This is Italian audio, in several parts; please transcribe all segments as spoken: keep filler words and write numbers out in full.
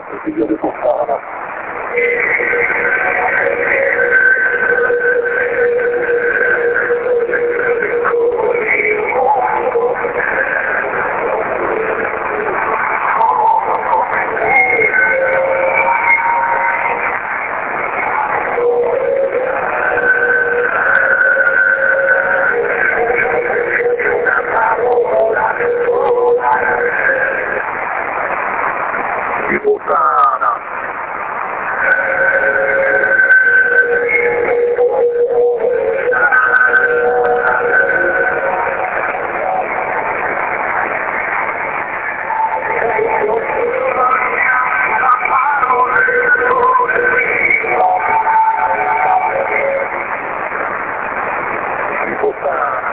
il figlio di puttana. Di puttana. Di puttana.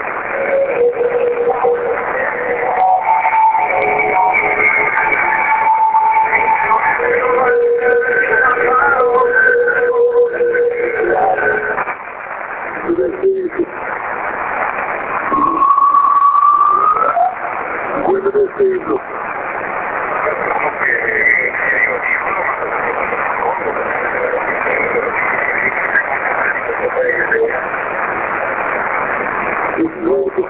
Quello del figlio. Il voto.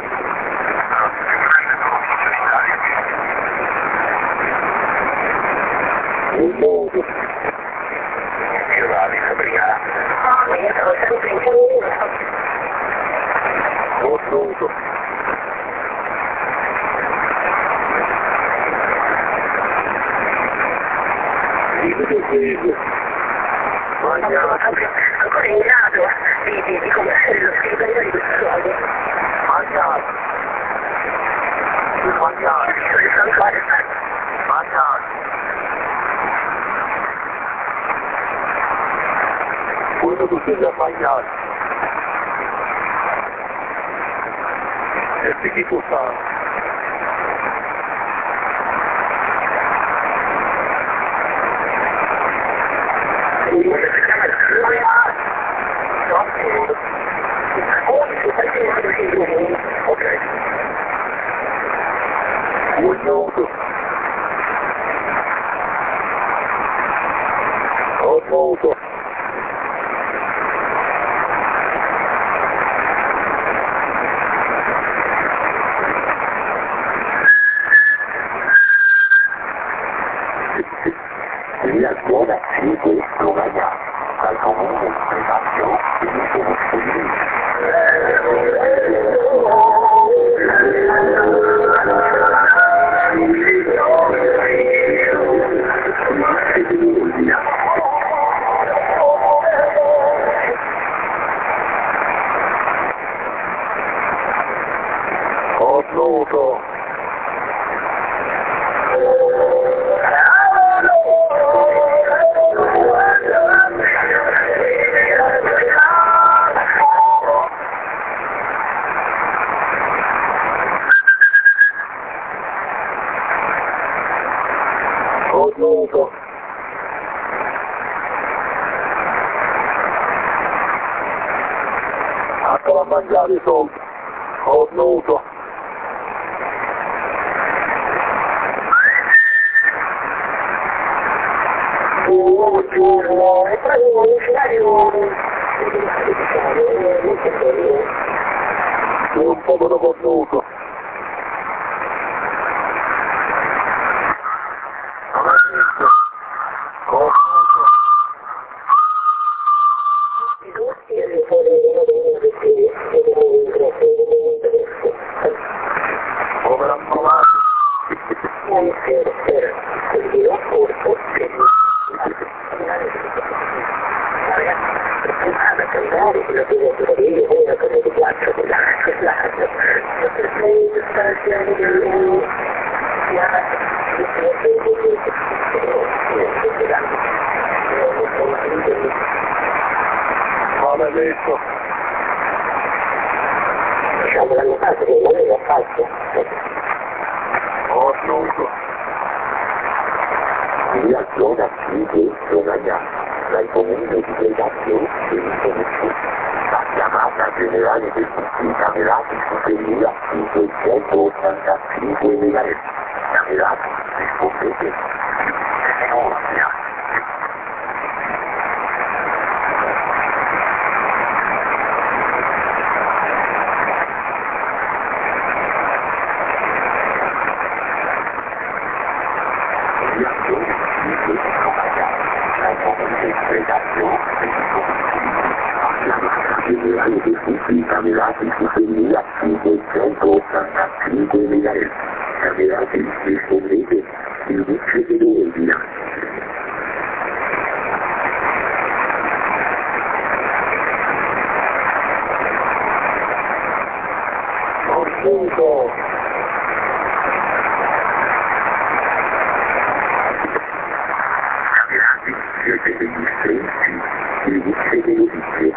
Il voto. Io la vita prima. Io sono sempre in cammino. Ho voto. Ancora in grado di, di, di comprare lo stipendio di questi soldi. Mangiare. Mangiare. Il santuario sta. Mangiare. Quello tu sei da mangiare. E di chi puttana. Ok. Buongiorno. Ho voto. La scuola segue Romagna, dal comune di Maggio e di Sonospoli. Ho noto. Ho noto. Andò a mangiare i soldi. Ho noto. Buongiorno, è proprio un usuario Un povero cornuto. Non ha visto. Cornuto. Povero ammovato. Maledetto. Diciamo la mia parte che non è falso. Ho noto. La zona di Romagna, dal comune di Belgazio e di Sonospoli. La chiamata generale dei tutti i camerati superiore a cinquecentottantacinque mila euro. Camerati rispondete. generale dei flussi camerati su duemilacinquecentottantacinquemila euro. Camerati rispondete il vice dell'ordine. Punto. Camerati siete degli strenzi, il vice dello vice.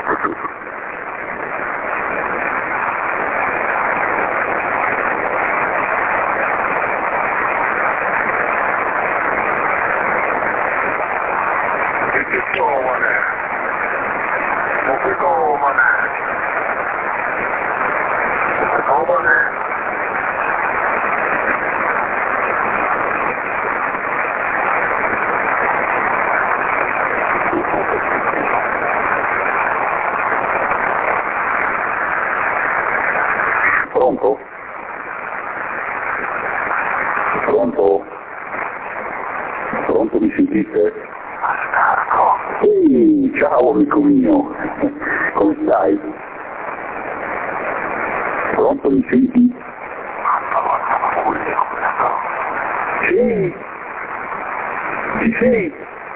Pronto? Pronto? Pronto, mi sentite? Ascolto. Ehi, ciao amico mio, come stai? Pronto, mi senti? Sì? Sì, sì?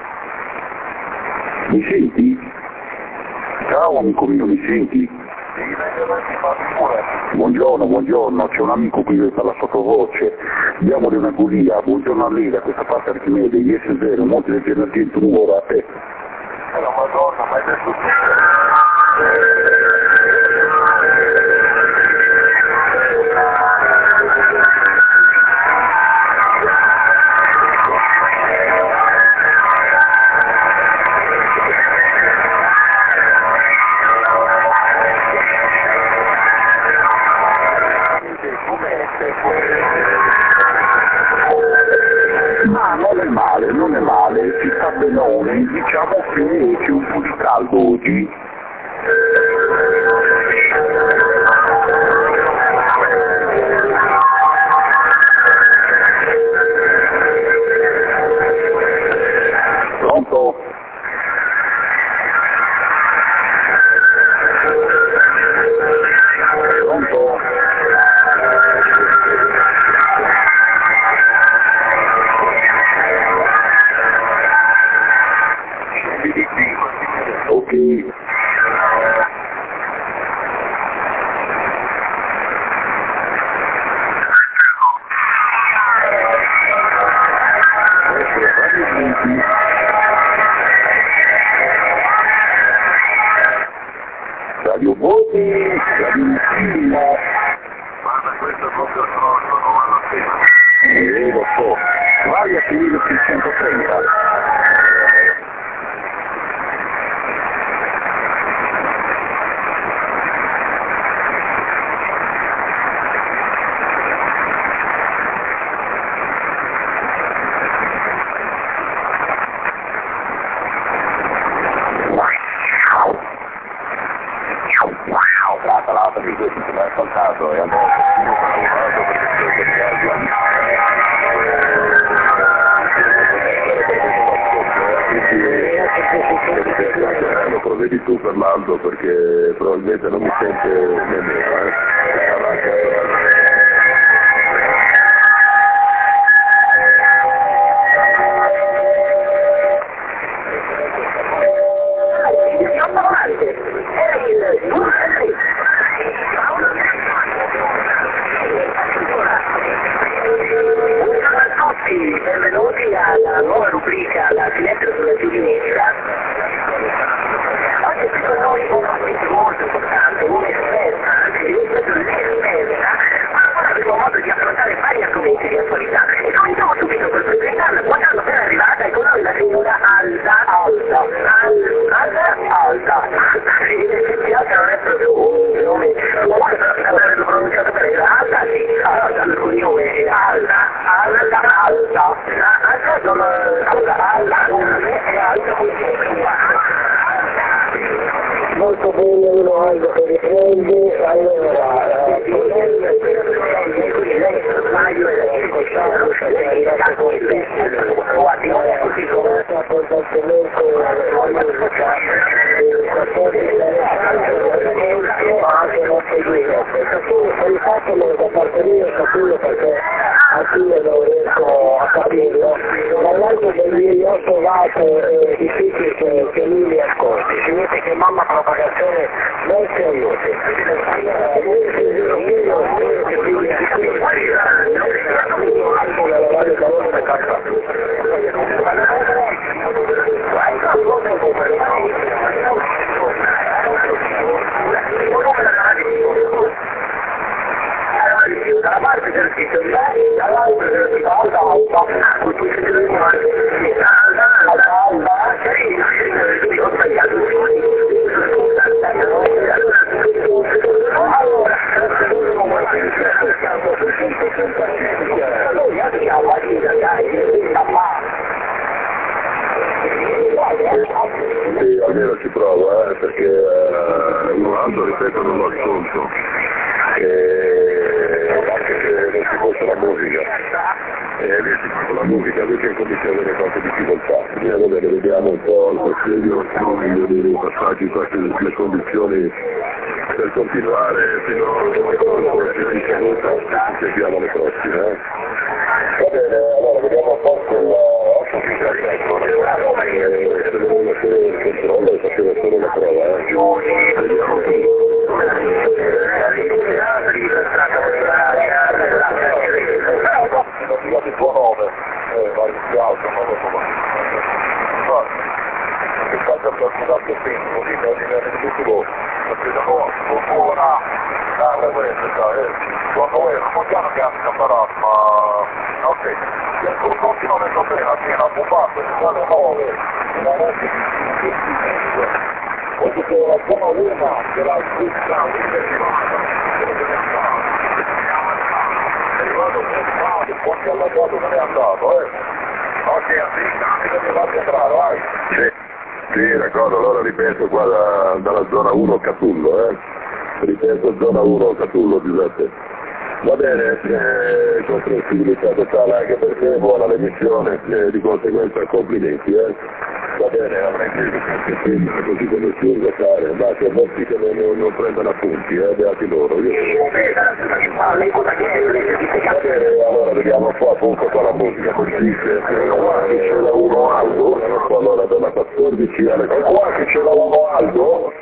Mi senti? Ciao amico mio, mi senti? Buongiorno, buongiorno, c'è un amico qui che fa la sottovoce, diamole una gulia, buongiorno a lei, da questa parte Archimede, I S zero, Monte del Gennargento, un'ora, a te. Eh, la Madonna, ma hai detto Ma non è male, non è male, ci sta benone, diciamo che c'è un po' di caldo oggi. Pronto? Pronto? Ok. Radio Voti, Radio Messina. Guarda, questo è proprio troppo, non vale la pena. Eh, lo so. Vai a finire seicentotrenta. L'altra, l'altra di questo che mi ha ascoltato e allora io sono lavorato perché sto per lo provvedi tu per l'altro perché probabilmente non mi sente nemmeno, eh? Benvenuti alla nuova rubrica La finestra sulla giuridica. Oggi qui con noi un ospite molto importante, un'esperta, anche di un'esperta, ma ora avremo modo di affrontare vari argomenti di attualità. E cominciamo subito col presentarla. Buongiorno, ben arrivata, e con noi la signora Alda, Alda, Alda, Alda. Mi piace, non è proprio un nome, ma vuole però averlo pronunciato bene. Alda, sì, Alda, il cognome è Alda, Alda, Alda, Alda, Alda, Alda, detto che gli ho trovato eh, difficile che, che lui mi ascolti, si vede che mamma propagazione non si aiuti. Dalla parte del sito di lei, dall'altra del alta alta, con cui si deve fare alta alta alta, sì, ho sbagliato, scusa, allora, noi abbiamo a dire, dai, la sì, almeno ci provo, eh, perché eh, un altro, ripeto, non lo ascolto. E anche se non si fosse la musica, e lì si fa con la musica, lui che incomincia a avere qualche difficoltà. Bisogna vedere, vediamo un po' il consiglio, dei passaggi, queste le condizioni per continuare fino al prossimo di saluta, ci seguiamo le prossime. Eh. Va bene, allora vediamo un po' con otto se uno che il controllo e faceva solo la prova, eh. Vediamo tutto. Il tuo nome, eh, vai più alto, non lo so. No, che faccia per scusare il tempo, così non viene tutto, perché da noi, ora, la questa, eh, quando è, non piano piano imparato, ma, ok, il tuo continuo nel problema, piena, bombato, ci sono nove, una notte di questo che la buona una, che la scritta, quando alla foto non è andato, eh? Ok, assolutamente che fate entrare, vai. Sì, sì, d'accordo, allora ripeto qua da, dalla zona uno Catullo, eh? Ripeto, zona uno Catullo, Giuseppe. Va bene, eh, con sensibilità totale anche per te, buona l'emissione, eh, di conseguenza complimenti, eh? Va bene, avrei preso qualche prendere così come si usa fare, ma che molti che non, non, non prendono appunti, eh, beati loro. Io... Va bene, allora vediamo un po' appunto con la musica, come si dice, qua che c'è la uno Aldo, allora dalla quattordici alle... Qua che c'è la uno Aldo,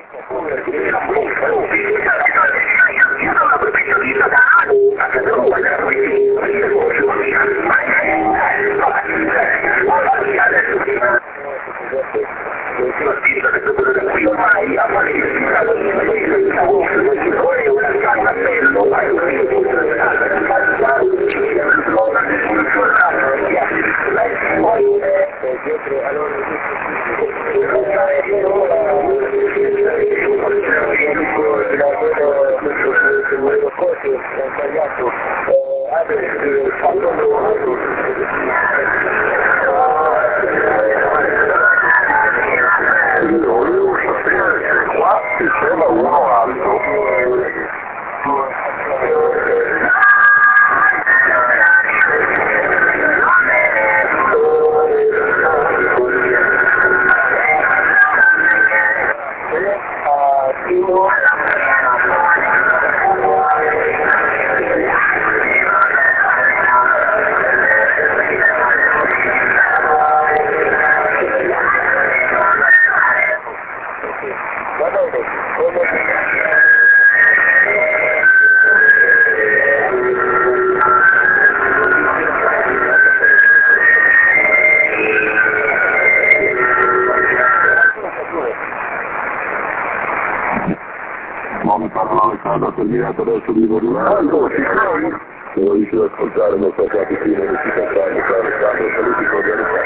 terminato adesso di modulare, non riesci ad ascoltare, non so quanti fine che si cantano, sta Alessandro, saluti cordialità.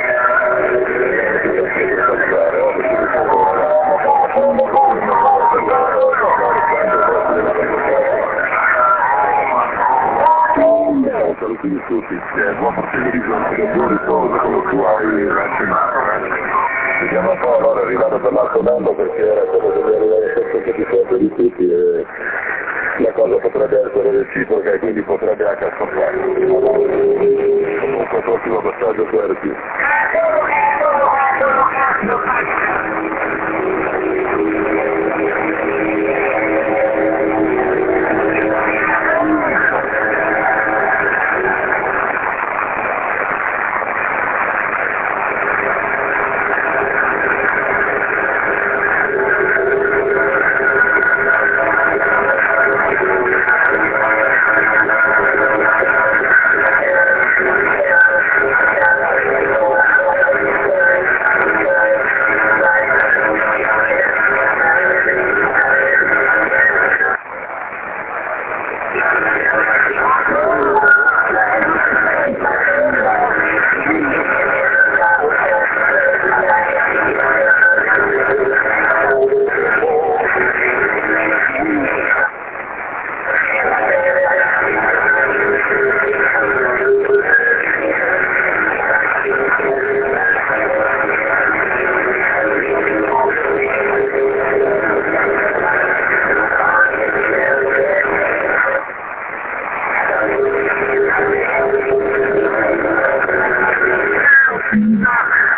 Saluti di tutti, buon proseguo di giornata, buon riposo come tu hai accennato. Vediamo un po', allora è arrivato per l'altro mondo perché era quello che deve arrivare questo che ti serve di tutti e la cosa potrebbe essere reciproca e quindi potrebbe anche ascoltare. Comunque prossimo passaggio per più.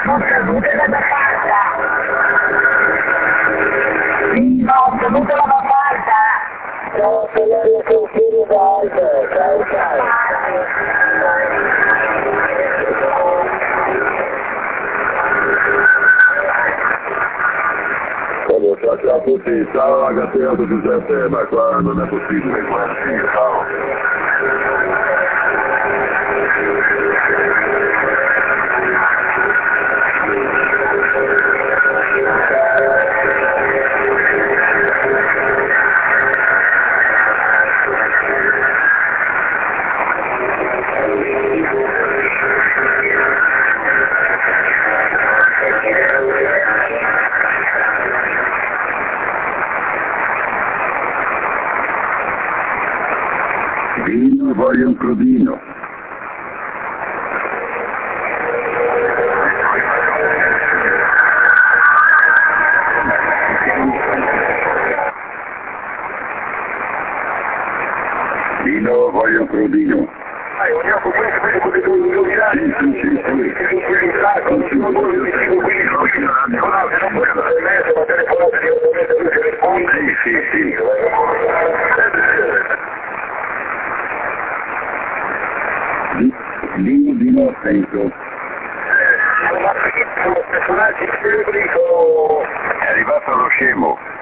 ottenuto la bafata! Sì, ho ottenuto la bafata! No, se la riconfino da alto, ciao ciao! Ciao, ciao, ciao a tutti, ciao ragazzi, a tutti sempre, ma qua non è possibile, qua sì, ciao. Vino, voglio un crodino. Vino, voglio un crodino. Ah, vogliamo con questo, questo potete indovinare? Sì, sì, sì, sì. Quelli là, quando sono due, quindi quelli non ha, se non puoi andare in mezzo, ma telefonate di otto metri, lui si risponde. Sì, sì, sì. Vino, vino a senso. Ma sono personaggi celebri, sono... È arrivato lo scemo.